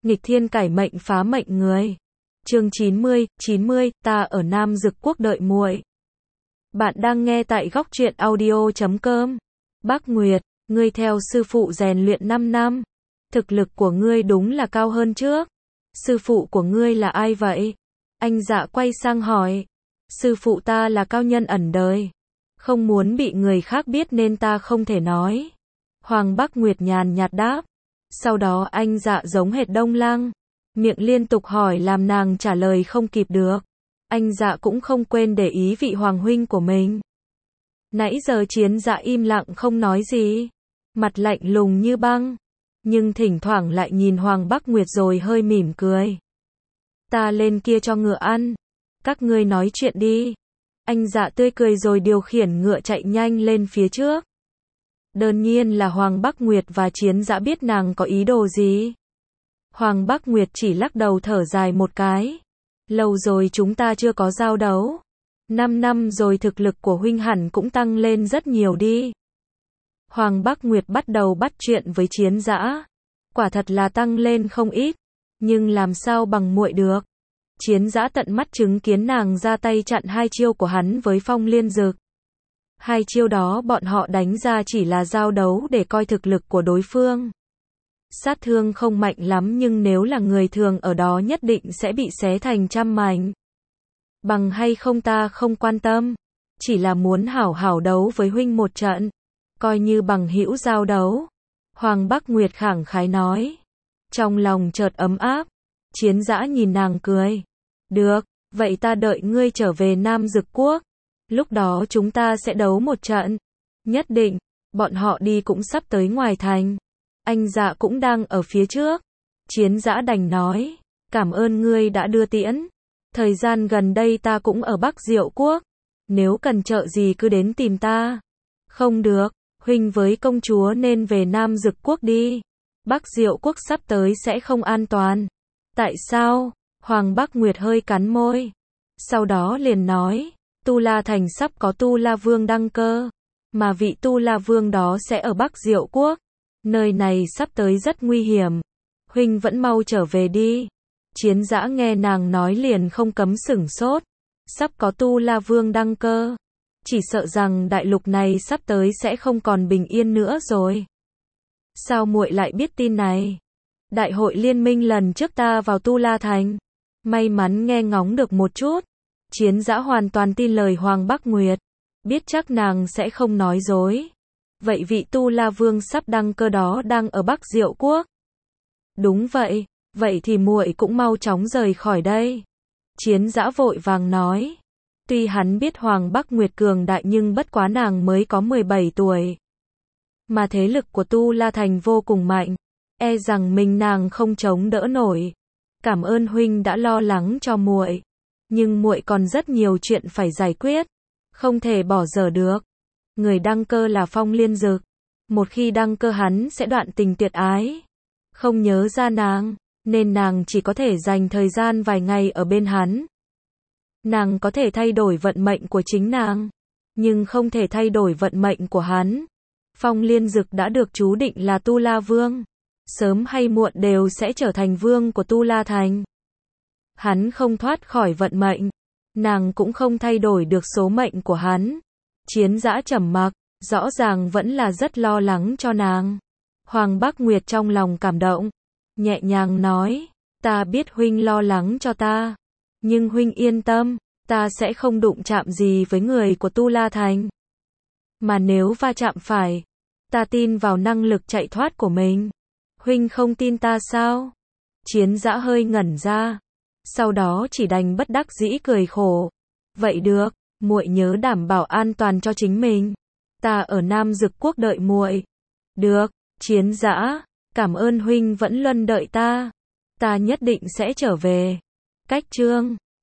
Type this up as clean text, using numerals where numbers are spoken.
nghịch thiên cải mệnh phá mệnh người. Chương 90, ta ở Nam Dực Quốc đợi muội. Bạn đang nghe tại góc truyện audio.com. Bác Nguyệt, ngươi theo sư phụ rèn luyện 5 năm. Thực lực của ngươi đúng là cao hơn trước. Sư phụ của ngươi là ai vậy? Anh Dạ quay sang hỏi. Sư phụ ta là cao nhân ẩn đời. Không muốn bị người khác biết nên ta không thể nói. Hoàng Bắc Nguyệt nhàn nhạt đáp. Sau đó anh Dạ giống hệt Đông Lăng. Miệng liên tục hỏi làm nàng trả lời không kịp được. Anh Dạ cũng không quên để ý vị hoàng huynh của mình. Nãy giờ Chiến Dạ im lặng không nói gì. Mặt lạnh lùng như băng. Nhưng thỉnh thoảng lại nhìn Hoàng Bắc Nguyệt rồi hơi mỉm cười. Ta lên kia cho ngựa ăn. Các ngươi nói chuyện đi. Anh Dạ tươi cười rồi điều khiển ngựa chạy nhanh lên phía trước. Đơn nhiên là Hoàng Bắc Nguyệt và Chiến Dạ biết nàng có ý đồ gì. Hoàng Bắc Nguyệt chỉ lắc đầu thở dài một cái. Lâu rồi chúng ta chưa có giao đấu. 5 năm rồi thực lực của huynh hẳn cũng tăng lên rất nhiều đi. Hoàng Bắc Nguyệt bắt đầu bắt chuyện với Chiến Dã. Quả thật là tăng lên không ít. Nhưng làm sao bằng muội được. Chiến Dã tận mắt chứng kiến nàng ra tay chặn 2 chiêu của hắn với Phong Liên Dực. 2 chiêu đó bọn họ đánh ra chỉ là giao đấu để coi thực lực của đối phương. Sát thương không mạnh lắm nhưng nếu là người thường ở đó nhất định sẽ bị xé thành trăm mảnh. Bằng hay không ta không quan tâm. Chỉ là muốn hảo hảo đấu với huynh một trận. Coi như bằng hữu giao đấu. Hoàng Bắc Nguyệt khẳng khái nói. Trong lòng chợt ấm áp. Chiến Dã nhìn nàng cười. Được, vậy ta đợi ngươi trở về Nam Dực Quốc. Lúc đó chúng ta sẽ đấu một trận. Nhất định, bọn họ đi cũng sắp tới ngoài thành. Anh Dạ cũng đang ở phía trước. Chiến Dã đành nói. Cảm ơn ngươi đã đưa tiễn. Thời gian gần đây ta cũng ở Bắc Diệu Quốc. Nếu cần trợ gì cứ đến tìm ta. Không được, huynh với công chúa nên về Nam Dực Quốc đi. Bắc Diệu Quốc sắp tới sẽ không an toàn. Tại sao? Hoàng Bắc Nguyệt hơi cắn môi. Sau đó liền nói. Tu La Thành sắp có Tu La Vương đăng cơ. Mà vị Tu La Vương đó sẽ ở Bắc Diệu Quốc. Nơi này sắp tới rất nguy hiểm. Huynh vẫn mau trở về đi. Chiến Dã nghe nàng nói liền không cấm sửng sốt. Sắp có Tu La Vương đăng cơ. Chỉ sợ rằng đại lục này sắp tới sẽ không còn bình yên nữa rồi. Sao muội lại biết tin này? Đại hội liên minh lần trước ta vào Tu La Thành. May mắn nghe ngóng được một chút. Chiến Dã hoàn toàn tin lời Hoàng Bắc Nguyệt. Biết chắc nàng sẽ không nói dối. Vậy vị Tu La Vương sắp đăng cơ đó đang ở Bắc Diệu Quốc. Đúng vậy, vậy thì muội cũng mau chóng rời khỏi đây. Chiến Dã vội vàng nói. Tuy hắn biết Hoàng Bắc Nguyệt cường đại nhưng bất quá nàng mới có 17 tuổi. Mà thế lực của Tu La Thành vô cùng mạnh. E rằng mình nàng không chống đỡ nổi. Cảm ơn huynh đã lo lắng cho muội. Nhưng muội còn rất nhiều chuyện phải giải quyết. Không thể bỏ dở được. Người đăng cơ là Phong Liên Dực. Một khi đăng cơ hắn sẽ đoạn tình tuyệt ái. Không nhớ ra nàng, nên nàng chỉ có thể dành thời gian vài ngày ở bên hắn. Nàng có thể thay đổi vận mệnh của chính nàng, nhưng không thể thay đổi vận mệnh của hắn. Phong Liên Dực đã được chú định là Tu La Vương. Sớm hay muộn đều sẽ trở thành vương của Tu La Thành. Hắn không thoát khỏi vận mệnh. Nàng cũng không thay đổi được số mệnh của hắn. Chiến Dã trầm mặc, rõ ràng vẫn là rất lo lắng cho nàng. Hoàng Bắc Nguyệt trong lòng cảm động, nhẹ nhàng nói, ta biết huynh lo lắng cho ta, nhưng huynh yên tâm, ta sẽ không đụng chạm gì với người của Tu La Thành. Mà nếu va chạm phải, ta tin vào năng lực chạy thoát của mình. Huynh không tin ta sao? Chiến Dã hơi ngẩn ra, sau đó chỉ đành bất đắc dĩ cười khổ. Vậy được, muội nhớ đảm bảo an toàn cho chính mình. Ta ở Nam Dực Quốc đợi muội. Được, Chiến Dã, cảm ơn huynh vẫn luôn đợi ta. Ta nhất định sẽ trở về. Cách chương